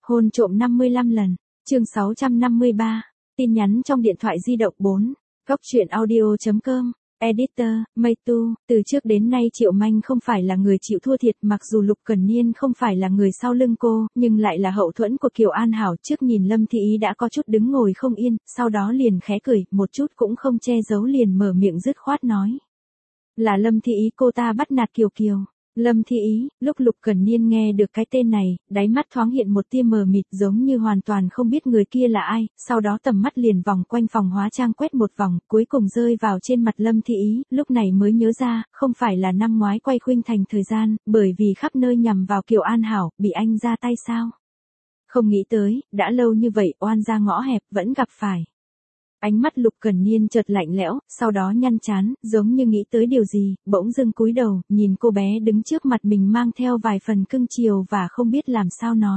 Hôn trộm 55 lần. Chương 653. Tin nhắn trong điện thoại di động 4. Góc truyện audio.com. Editor, Maytu. Từ trước đến nay Triệu Manh không phải là người chịu thua thiệt, mặc dù Lục Cẩn Niên không phải là người sau lưng cô, nhưng lại là hậu thuẫn của Kiều An Hảo. Trước nhìn Lâm Thị Ý đã có chút đứng ngồi không yên, sau đó liền khẽ cười, một chút cũng không che giấu liền mở miệng dứt khoát nói. Là Lâm Thị Ý, cô ta bắt nạt Kiều Kiều. Lâm Thị Ý. Lúc Lục Cẩn Niên nghe được cái tên này, đáy mắt thoáng hiện một tia mờ mịt, giống như hoàn toàn không biết người kia là ai, sau đó tầm mắt liền vòng quanh phòng hóa trang quét một vòng, cuối cùng rơi vào trên mặt Lâm Thị Ý, lúc này mới nhớ ra, không phải là năm ngoái quay Khuynh Thành thời gian, bởi vì khắp nơi nhằm vào Kiều An Hảo, bị anh ra tay sao? Không nghĩ tới, đã lâu như vậy, oan ra ngõ hẹp, vẫn gặp phải. Ánh mắt Lục Cẩn Niên chợt lạnh lẽo, sau đó nhăn chán, giống như nghĩ tới điều gì, bỗng dưng cúi đầu, nhìn cô bé đứng trước mặt mình mang theo vài phần cưng chiều và không biết làm sao nói.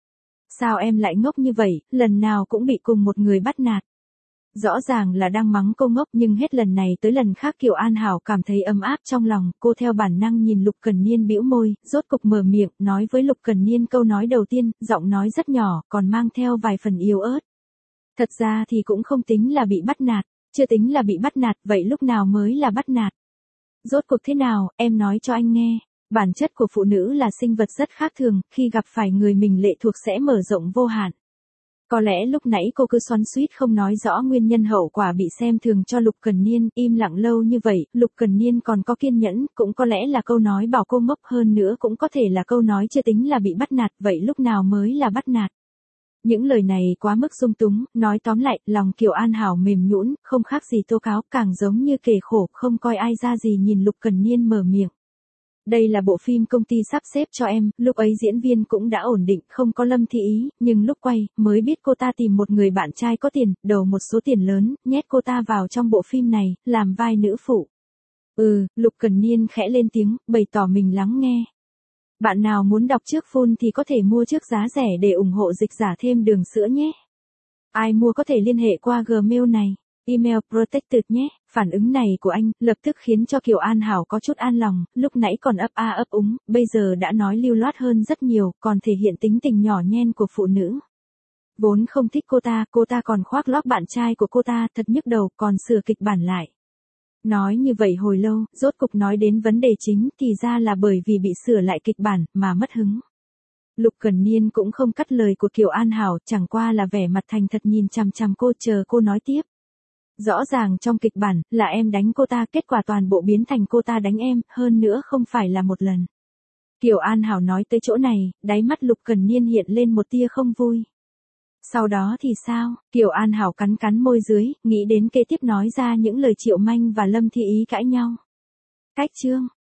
Sao em lại ngốc như vậy, lần nào cũng bị cùng một người bắt nạt. Rõ ràng là đang mắng cô ngốc, nhưng hết lần này tới lần khác Kiều An Hảo cảm thấy ấm áp trong lòng, cô theo bản năng nhìn Lục Cẩn Niên bĩu môi, rốt cục mở miệng, nói với Lục Cẩn Niên câu nói đầu tiên, giọng nói rất nhỏ, còn mang theo vài phần yếu ớt. Thật ra thì cũng không tính là bị bắt nạt, chưa tính là bị bắt nạt, vậy lúc nào mới là bắt nạt? Rốt cuộc thế nào, em nói cho anh nghe. Bản chất của phụ nữ là sinh vật rất khác thường, khi gặp phải người mình lệ thuộc sẽ mở rộng vô hạn. Có lẽ lúc nãy cô cứ xoắn xuýt không nói rõ nguyên nhân hậu quả bị xem thường cho Lục Cẩn Niên, im lặng lâu như vậy, Lục Cẩn Niên còn có kiên nhẫn, cũng có lẽ là câu nói bảo cô ngốc, hơn nữa cũng có thể là câu nói chưa tính là bị bắt nạt, vậy lúc nào mới là bắt nạt? Những lời này quá mức dung túng, nói tóm lại, lòng Kiều An Hảo mềm nhũn, không khác gì tố cáo, càng giống như kể khổ, không coi ai ra gì nhìn Lục Cẩn Niên mở miệng. Đây là bộ phim công ty sắp xếp cho em, lúc ấy diễn viên cũng đã ổn định, không có Lâm Thị Ý, nhưng lúc quay, mới biết cô ta tìm một người bạn trai có tiền, đầu một số tiền lớn, nhét cô ta vào trong bộ phim này, làm vai nữ phụ. Lục Cẩn Niên khẽ lên tiếng, bày tỏ mình lắng nghe. Bạn nào muốn đọc trước full thì có thể mua trước giá rẻ để ủng hộ dịch giả thêm đường sữa nhé. Ai mua có thể liên hệ qua Gmail này, email protected nhé. Phản ứng này của anh lập tức khiến cho Kiều An Hảo có chút an lòng, lúc nãy còn ấp a ấp úng, bây giờ đã nói lưu loát hơn rất nhiều, còn thể hiện tính tình nhỏ nhen của phụ nữ. Vốn không thích cô ta còn khoác lác bạn trai của cô ta, thật nhức đầu, còn sửa kịch bản lại. Nói như vậy hồi lâu, rốt cục nói đến vấn đề chính, thì ra là bởi vì bị sửa lại kịch bản, mà mất hứng. Lục Cẩn Niên cũng không cắt lời của Kiều An Hảo, chẳng qua là vẻ mặt thành thật nhìn chằm chằm cô, chờ cô nói tiếp. Rõ ràng trong kịch bản, là em đánh cô ta, kết quả toàn bộ biến thành cô ta đánh em, hơn nữa không phải là một lần. Kiều An Hảo nói tới chỗ này, đáy mắt Lục Cẩn Niên hiện lên một tia không vui. Sau đó thì sao? Kiều An Hảo cắn cắn môi dưới, nghĩ đến kế tiếp nói ra những lời Triệu Manh và Lâm Thị Ý cãi nhau. Cách chương.